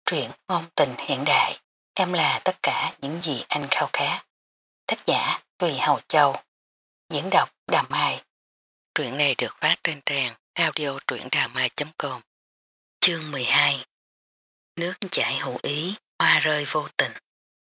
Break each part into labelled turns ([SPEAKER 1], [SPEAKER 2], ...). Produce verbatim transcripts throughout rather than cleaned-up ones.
[SPEAKER 1] Truyện ngôn tình hiện đại, em là tất cả những gì anh khao khát. Tác giả Tùy Hầu Châu, diễn đọc Đà Mai. Truyện này được phát trên trang audio truyệnđàmai chấm com. Chương mười hai. Nước chảy hữu ý, hoa rơi vô tình.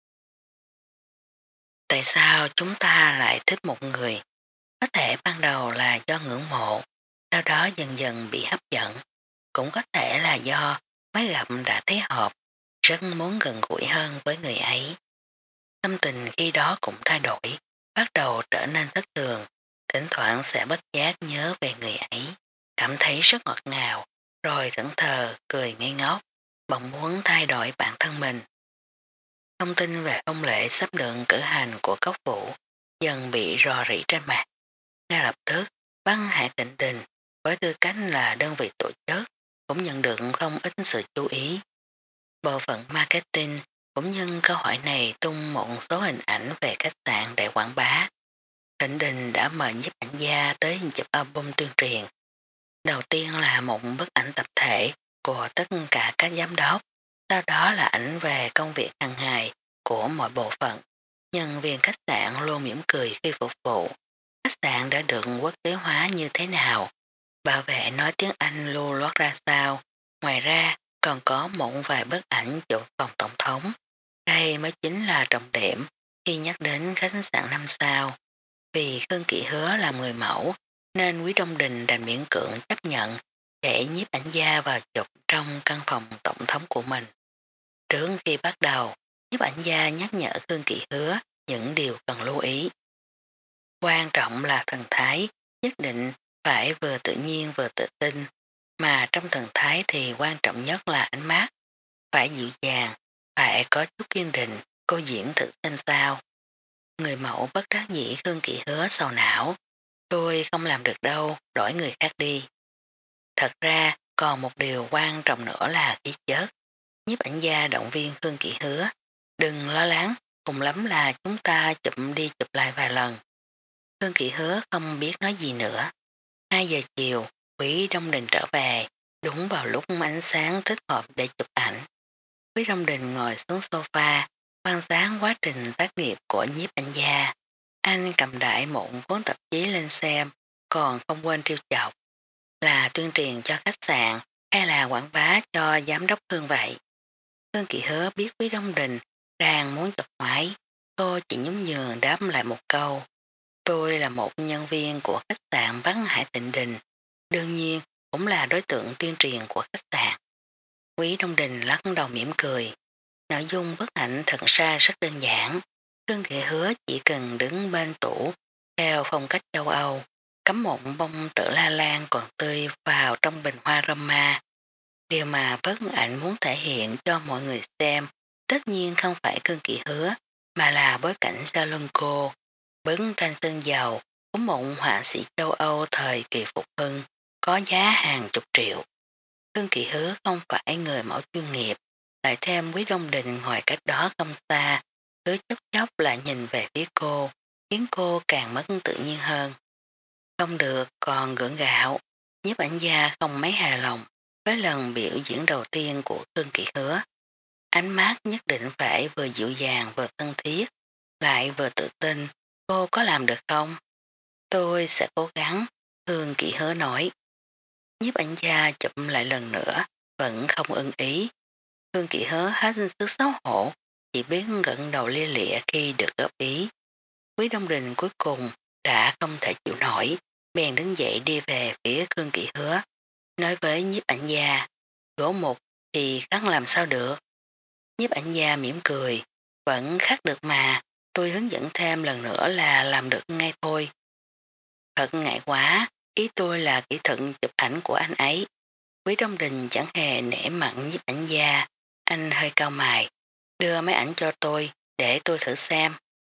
[SPEAKER 1] Tại sao chúng ta lại thích một người? Có thể ban đầu là do ngưỡng mộ, sau đó dần dần bị hấp dẫn. Cũng có thể là do mới gặp đã thấy hợp, rất muốn gần gũi hơn với người ấy. Tâm tình khi đó cũng thay đổi, bắt đầu trở nên thất thường, thỉnh thoảng sẽ bất giác nhớ về người ấy, cảm thấy rất ngọt ngào, rồi thẫn thờ, cười ngây ngốc, bỗng muốn thay đổi bản thân mình. Thông tin về phong lệ sắp được cử hành của Cốc Vũ dần bị rò rỉ trên mặt. Ngay lập tức, Văn Hải Tịnh Đình với tư cách là đơn vị tổ chức cũng nhận được không ít sự chú ý. Bộ phận marketing cũng nhân câu hỏi này tung một số hình ảnh về khách sạn để quảng bá. Thịnh Đình đã mời nhiếp ảnh gia tới chụp album tuyên truyền. Đầu tiên là một bức ảnh tập thể của tất cả các giám đốc, sau đó là ảnh về công việc hàng ngày của mọi bộ phận. Nhân viên khách sạn luôn mỉm cười khi phục vụ. Khách sạn đã được quốc tế hóa như thế nào? Bảo vệ nói tiếng Anh lưu loát ra sao? Ngoài ra, còn có một vài bức ảnh chụp phòng tổng thống. Đây mới chính là trọng điểm khi nhắc đến khách sạn năm sao. Vì Khương Kỵ Hứa là người mẫu, nên Quý Đông Đình đành miễn cưỡng chấp nhận để nhiếp ảnh gia vào chụp trong căn phòng tổng thống của mình. Trước khi bắt đầu, nhiếp ảnh gia nhắc nhở Khương Kỵ Hứa những điều cần lưu ý. Quan trọng là thần thái, nhất định phải vừa tự nhiên vừa tự tin, mà trong thần thái thì quan trọng nhất là ánh mắt, phải dịu dàng, phải có chút kiên định, cô diễn thử xem sao. Người mẫu bất đắc dĩ Khương Kỵ Hứa sầu não, tôi không làm được đâu, đổi người khác đi. Thật ra còn một điều quan trọng nữa là khí chất. Nhiếp ảnh gia động viên Khương Kỵ Hứa, đừng lo lắng, cùng lắm là chúng ta chụp đi chụp lại vài lần. Khương Kỵ Hứa không biết nói gì nữa. Hai giờ chiều, Quý Đông Đình trở về, đúng vào lúc ánh sáng thích hợp để chụp ảnh. Quý Đông Đình ngồi xuống sofa, quan sát quá trình tác nghiệp của nhiếp ảnh gia. Anh cầm đại một cuốn tạp chí lên xem, còn không quên trêu chọc. Là tuyên truyền cho khách sạn hay là quảng bá cho giám đốc Hương vậy? Hương Kỵ Hứa biết Quý Đông Đình đang muốn chọc ngoái, cô chỉ nhún nhường đáp lại một câu. Tôi là một nhân viên của khách sạn Văn Hải Tịnh Đình, đương nhiên cũng là đối tượng tuyên truyền của khách sạn. Quý Đông Đình lắc đầu mỉm cười. Nội dung bức ảnh thật ra rất đơn giản. Khương Kỵ Hứa chỉ cần đứng bên tủ theo phong cách châu Âu, cắm một bông tử la lan còn tươi vào trong bình hoa Roma. Điều mà bức ảnh muốn thể hiện cho mọi người xem tất nhiên không phải Khương Kỵ Hứa, mà là bối cảnh sau lưng cô. Bức tranh sơn dầu của một họa sĩ châu Âu thời kỳ phục hưng, có giá hàng chục triệu. Khương Kỵ Hứa không phải người mẫu chuyên nghiệp, lại thêm Quý Đông Đình ngồi cách đó không xa, cứ chốc chốc lại nhìn về phía cô, khiến cô càng mất tự nhiên hơn. Không được, còn gượng gạo, nhiếp ảnh gia không mấy hài lòng với lần biểu diễn đầu tiên của Khương Kỵ Hứa. Ánh mắt nhất định phải vừa dịu dàng vừa thân thiết, lại vừa tự tin, cô có làm được không? Tôi sẽ cố gắng, Khương Kỵ Hứa nói. Nhiếp ảnh gia chụp lại lần nữa, vẫn không ưng ý. Khương Kỵ Hứa hết sức xấu hổ, chỉ biết gật đầu lia lịa khi được góp ý. Quý Đông Đình cuối cùng đã không thể chịu nổi, bèn đứng dậy đi về phía Khương Kỵ Hứa, nói với nhiếp ảnh gia, gỗ mục thì khắc làm sao được. Nhiếp ảnh gia mỉm cười, vẫn khắc được mà, tôi hướng dẫn thêm lần nữa là làm được ngay thôi. Thật ngại quá, ý tôi là kỹ thuật chụp ảnh của anh ấy. Quý Đông Đình chẳng hề nể mặt nhiếp ảnh gia, anh hơi cao mày, đưa mấy ảnh cho tôi, để tôi thử xem.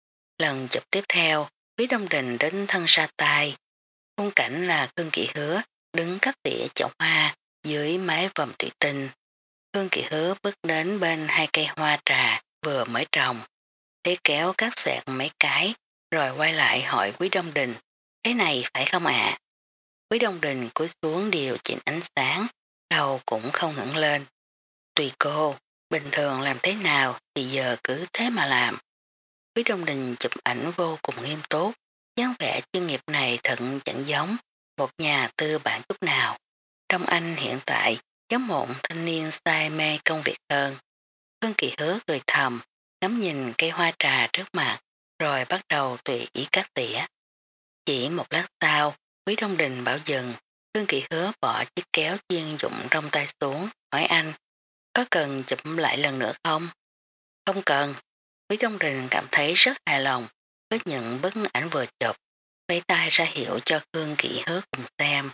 [SPEAKER 1] Lần chụp tiếp theo, Quý Đông Đình đến thân ra tay. Khung cảnh là Khương Kỵ Hứa đứng cắt tỉa chậu hoa dưới mái vòm thủy tinh. Khương Kỵ Hứa bước đến bên hai cây hoa trà vừa mới trồng, thế kéo cắt xẹt mấy cái, rồi quay lại hỏi Quý Đông Đình, thế này phải không ạ? Quý Đông Đình cúi xuống điều chỉnh ánh sáng, đầu cũng không ngẩng lên. Tùy cô, Bình thường làm thế nào thì giờ cứ thế mà làm. Quý Đông Đình chụp ảnh vô cùng nghiêm túc, dáng vẻ chuyên nghiệp này thật chẳng giống một nhà tư bản chút nào. Trong anh hiện tại giống một thanh niên say mê công việc hơn. Hương Kỳ Hứa cười thầm, ngắm nhìn cây hoa trà trước mặt, rồi bắt đầu tùy ý cắt tỉa. Chỉ một lát sau, Quý Đông Đình bảo dừng, Hương Kỳ Hứa bỏ chiếc kéo chuyên dụng trong tay xuống, hỏi anh, có cần chụp lại lần nữa không? Không cần. Quý Đông Đình cảm thấy rất hài lòng với những bức ảnh vừa chụp, vẫy tay ra hiệu cho Khương Kỵ Hứa cùng xem.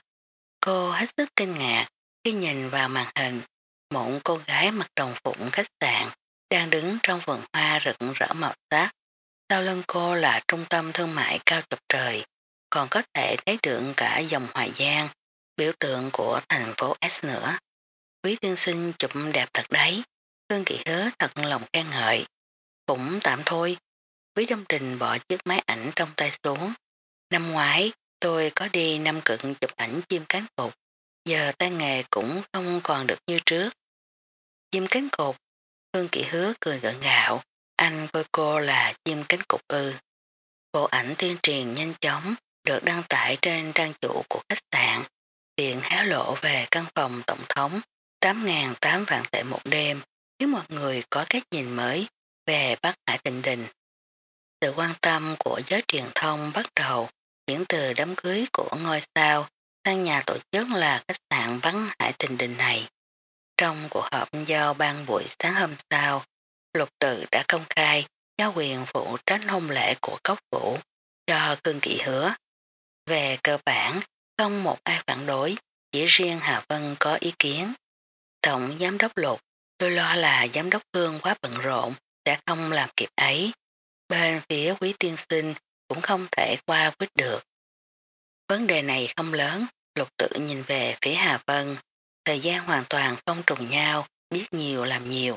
[SPEAKER 1] Cô hết sức kinh ngạc khi nhìn vào màn hình, một cô gái mặc đồng phục khách sạn đang đứng trong vườn hoa rực rỡ màu sắc. Sau lưng cô là trung tâm thương mại cao chọc trời, còn có thể thấy được cả dòng Hoài Giang, biểu tượng của thành phố S nữa. Quý tiên sinh chụp đẹp thật đấy, Khương Kỵ Hứa thật lòng khen ngợi. Cũng tạm thôi. Quý Đông Trình bỏ chiếc máy ảnh trong tay xuống. Năm ngoái, tôi có đi năm cực chụp ảnh chim cánh cụt. Giờ tay nghề cũng không còn được như trước. Chim cánh cụt, Hương Kỵ Hứa cười gượng gạo. Anh coi cô là chim cánh cụt ư. Bộ ảnh tuyên truyền nhanh chóng được đăng tải trên trang chủ của khách sạn. Viện hé lộ về căn phòng tổng thống tám nghìn tám vạn tệ một đêm, khiến mọi người có cách nhìn mới về Bắc Hải Tịnh Đình. Sự quan tâm của giới truyền thông bắt đầu chuyển từ đám cưới của ngôi sao sang nhà tổ chức là khách sạn vắng Hải Tịnh Đình này. Trong cuộc họp giao ban buổi sáng hôm sau, Lục Tự đã công khai giao quyền phụ trách hôn lễ của Cốc Vũ cho Cương Kỵ Hứa. Về cơ bản, không một ai phản đối, chỉ riêng Hà Vân có ý kiến. Tổng giám đốc Lục, tôi lo là giám đốc Hương quá bận rộn, sẽ không làm kịp ấy. Bên phía Quý tiên sinh cũng không thể qua quyết được. Vấn đề này không lớn, Lục Tự nhìn về phía Hà Vân. Thời gian hoàn toàn không trùng nhau, biết nhiều làm nhiều.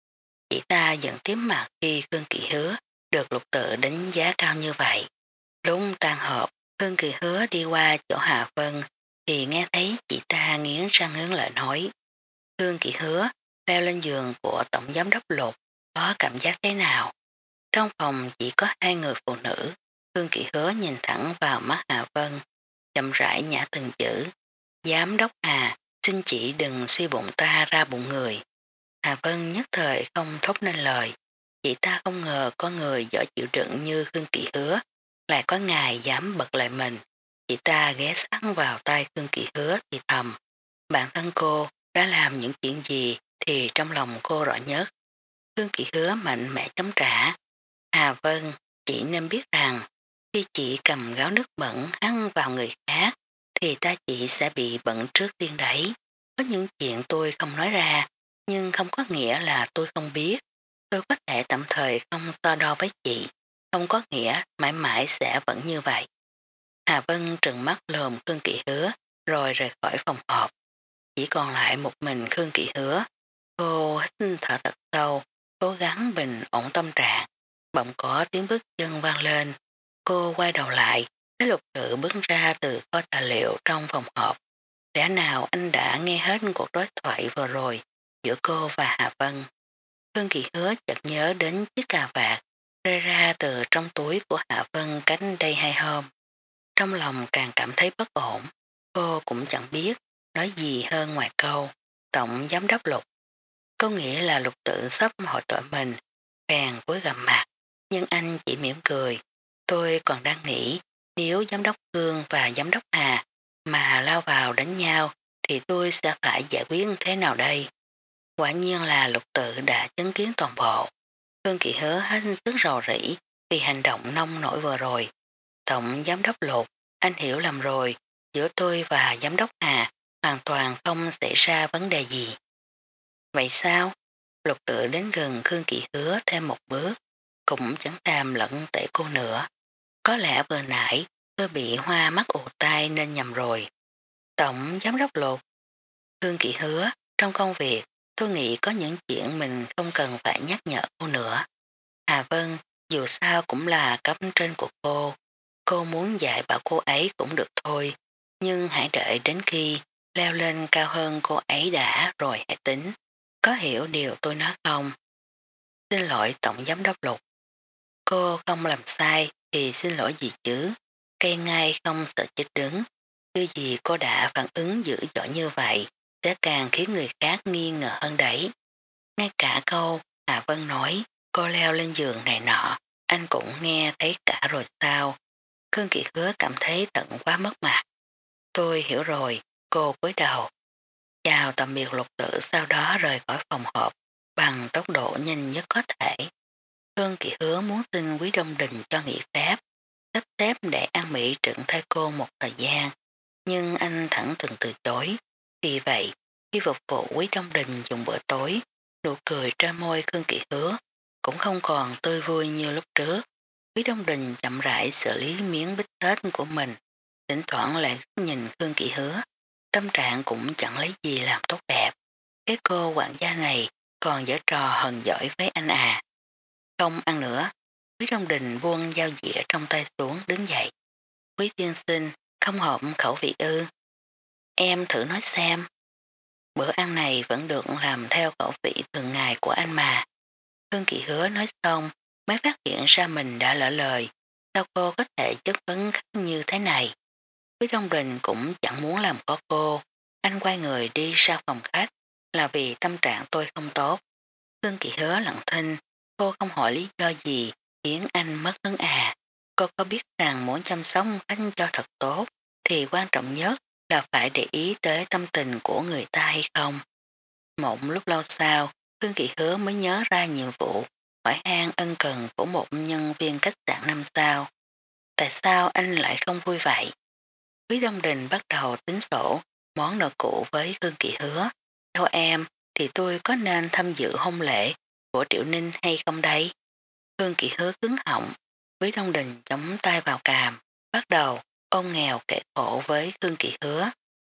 [SPEAKER 1] Chỉ ta giận tím mặt khi Khương Kỵ Hứa được Lục Tự đánh giá cao như vậy. Lúc tan họp, Khương Kỵ Hứa đi qua chỗ Hà Vân thì nghe thấy chị ta nghiến răng nghiến lợi nói. Khương Kỵ Hứa leo lên giường của Tổng Giám đốc Lục, có cảm giác thế nào? Trong phòng chỉ có hai người phụ nữ, Khương Kỵ Hứa nhìn thẳng vào mắt Hà Vân, chậm rãi nhả từng chữ. Giám đốc Hà, xin chị đừng suy bụng ta ra bụng người. Hà Vân nhất thời không thốt nên lời, chị ta không ngờ có người giỏi chịu đựng như Khương Kỵ Hứa, lại có ngài dám bật lại mình. Chị ta ghé sát vào tay Khương Kỵ Hứa thì thầm, bản thân cô đã làm những chuyện gì thì trong lòng cô rõ nhất. Khương Kỵ Hứa mạnh mẽ chống trả. Hà Vân, chị nên biết rằng khi chị cầm gáo nước bẩn hăng vào người khác thì ta chị sẽ bị bẩn trước tiên đấy. Có những chuyện tôi không nói ra nhưng không có nghĩa là tôi không biết. Tôi có thể tạm thời không so đo với chị, không có nghĩa mãi mãi sẽ vẫn như vậy. Hà Vân trừng mắt lườm Khương Kỵ Hứa rồi rời khỏi phòng họp. Chỉ còn lại một mình Khương Kỵ Hứa. Cô hít thở thật sâu, cố gắng bình ổn tâm trạng. Bỗng có tiếng bước chân vang lên. Cô quay đầu lại, thấy Lục Tự bước ra từ kho tài liệu trong phòng họp. Lẽ nào anh đã nghe hết cuộc đối thoại vừa rồi giữa cô và Hà Vân? Khương Kỳ Hứa chợt nhớ đến chiếc cà vạt rơi ra từ trong túi của Hà Vân cách đây hai hôm. Trong lòng càng cảm thấy bất ổn. Cô cũng chẳng biết nói gì hơn ngoài câu Tổng Giám đốc Lục. Có nghĩa là Lục Tự sắp hội tội mình, bèn cúi gằm mặt, nhưng anh chỉ mỉm cười. Tôi còn đang nghĩ nếu Giám đốc Hương và Giám đốc Hà mà lao vào đánh nhau thì tôi sẽ phải giải quyết thế nào đây? Quả nhiên là Lục Tự đã chứng kiến toàn bộ. Hương Kỳ Hứa hết sức rầu rĩ vì hành động nông nổi vừa rồi. Tổng Giám đốc Lục, anh hiểu lầm rồi, giữa tôi và Giám đốc Hà hoàn toàn không xảy ra vấn đề gì. Vậy sao? Lục Tự đến gần Khương Kỵ Hứa thêm một bước, cũng chẳng thèm lẫn tệ cô nữa. Có lẽ vừa nãy tôi bị hoa mắt ù tai nên nhầm rồi. Tổng Giám đốc Lục, Khương Kỵ Hứa, trong công việc tôi nghĩ có những chuyện mình không cần phải nhắc nhở cô nữa. Hà Vân dù sao cũng là cấp trên của cô. Cô muốn dạy bảo cô ấy cũng được thôi, nhưng hãy đợi đến khi leo lên cao hơn cô ấy đã rồi hãy tính. có hiểu điều tôi nói không? Xin lỗi Tổng Giám đốc Lục. Cô không làm sai thì xin lỗi gì chứ? Cây ngay không sợ chết đứng. Chứ gì cô đã phản ứng dữ dội như vậy sẽ càng khiến người khác nghi ngờ hơn đấy. Ngay cả câu Hà Vân nói cô leo lên giường này nọ, anh cũng nghe thấy cả rồi sao? Khương Kỳ Hứa cảm thấy tận quá mất mặt. Tôi hiểu rồi, cô cúi đầu. Chào tạm biệt Lục Tử, sau đó rời khỏi phòng họp bằng tốc độ nhanh nhất có thể. Khương Kỳ Hứa muốn xin Quý Đông Đình cho nghỉ phép, sắp xếp để An Mỹ trừng thay cô một thời gian, nhưng anh thẳng từng từ chối. Vì vậy, khi phục vụ Quý Đông Đình dùng bữa tối, nụ cười trên môi Khương Kỳ Hứa cũng không còn tươi vui như lúc trước. Quý Đông Đình chậm rãi xử lý miếng bít tết của mình, thỉnh thoảng lại nhìn Khương Kỳ Hứa, tâm trạng cũng chẳng lấy gì làm tốt đẹp. Cái cô quản gia này còn giở trò hờn giỏi với anh à. Không ăn nữa. Quý Đông Đình buông dao dĩa trong tay xuống đứng dậy. Quý tiên sinh không hợp khẩu vị ư? Em thử nói xem. Bữa ăn này vẫn được làm theo khẩu vị thường ngày của anh mà. Hương Kỳ Hứa nói xong mới phát hiện ra mình đã lỡ lời. Sao cô có thể chất vấn khách như thế này? Quý Đông Đình cũng chẳng muốn làm khó cô. Anh quay người đi ra phòng khách là vì tâm trạng tôi không tốt. Hương Kỳ Hứa lặng thinh. Cô không hỏi lý do gì khiến anh mất hứng à. Cô có biết rằng muốn chăm sóc anh cho thật tốt thì quan trọng nhất là phải để ý tới tâm tình của người ta hay không. Một lúc lâu sau, Hương Kỳ Hứa mới nhớ ra nhiệm vụ hỏi han ân cần của một nhân viên khách sạn năm sao. Tại sao anh lại không vui vậy? Quý Đông Đình bắt đầu tính sổ món nợ cũ với Hương Kỳ Hứa. Theo em thì tôi có nên tham dự hôn lễ của Triệu Ninh hay không đây? Hương Kỳ Hứa cứng họng. Quý Đông Đình chống tay vào càm, bắt đầu ôm nghèo kể khổ với Hương Kỳ Hứa.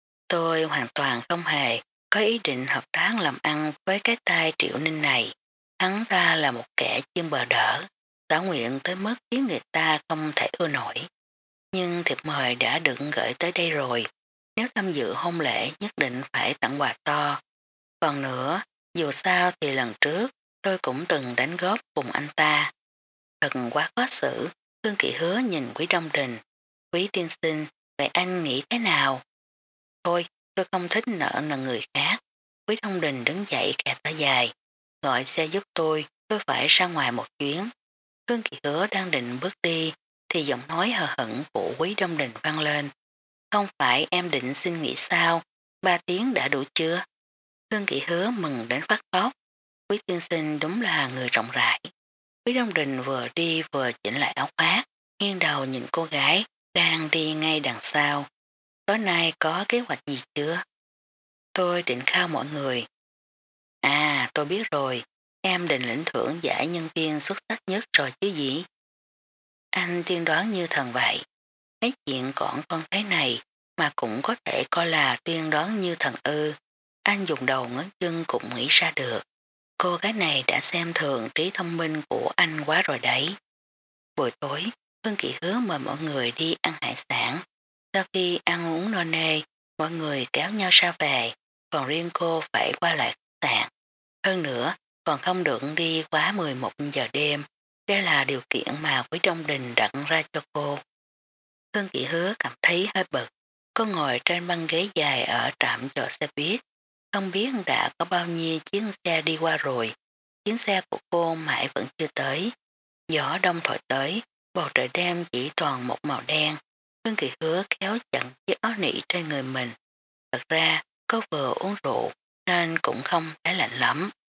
[SPEAKER 1] Tôi hoàn toàn không hề có ý định hợp tác làm ăn với cái tay Triệu Ninh này. Hắn ta là một kẻ chuyên bờ đỡ, xảo nguyện tới mức khiến người ta không thể ưa nổi. Nhưng thiệp mời đã được gửi tới đây rồi, nếu tham dự hôn lễ nhất định phải tặng quà to. Còn nữa, dù sao thì lần trước tôi cũng từng đánh góp cùng anh ta. Thật quá khó xử, Hương Kỳ Hứa nhìn Quý Đông Đình. Quý tiên sinh, vậy anh nghĩ thế nào? Thôi, tôi không thích nợ nần người khác. Quý Đông Đình đứng dậy khẽ thở dài. Gọi xe giúp tôi, tôi phải ra ngoài một chuyến. Hương Kỳ Hứa đang định bước đi, thì giọng nói hờ hững của Quý Đông Đình vang lên. Không phải em định xin nghỉ sao, ba tiếng đã đủ chưa? Hương Kỳ Hứa mừng đến phát khóc. Quý tiên sinh đúng là người rộng rãi. Quý Đông Đình vừa đi vừa chỉnh lại áo khoác, nghiêng đầu nhìn cô gái đang đi ngay đằng sau. Tối nay có kế hoạch gì chưa? Tôi định khao mọi người. À, tôi biết rồi, em định lĩnh thưởng giải nhân viên xuất sắc nhất rồi chứ gì? Anh tiên đoán như thần vậy. Mấy chuyện còn con thế này mà cũng có thể coi là tiên đoán như thần ư. Anh dùng đầu ngón chân cũng nghĩ ra được. Cô gái này đã xem thường trí thông minh của anh quá rồi đấy. Buổi tối, Hương Kỳ Hứa mời mọi người đi ăn hải sản. Sau khi ăn uống no nê, mọi người kéo nhau ra về, còn riêng cô phải qua lại khách sạn. Hơn nữa, còn không được đi quá mười một giờ đêm. Đây là điều kiện mà Quý Đông Đình đặt ra cho cô. Hương Kỳ Hứa cảm thấy hơi bực. Cô ngồi trên băng ghế dài ở trạm chờ xe buýt. Không biết đã có bao nhiêu chuyến xe đi qua rồi. Chuyến xe của cô mãi vẫn chưa tới. Gió đông thổi tới, bầu trời đêm chỉ toàn một màu đen. Hương Kỳ Hứa kéo chặn chiếc áo nỉ trên người mình. Thật ra, cô vừa uống rượu nên cũng không thấy lạnh lắm.